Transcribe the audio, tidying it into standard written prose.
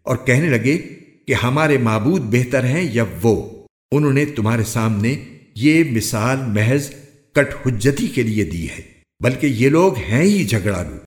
और कहने लगे कि हमारे माबूद बेहतर हैं या वो। उन्होंने तुम्हारे सामने ये मिसाल महज कटहुज्जती के लिए दी है, बल्कि ये लोग हैं ही झगड़ालू।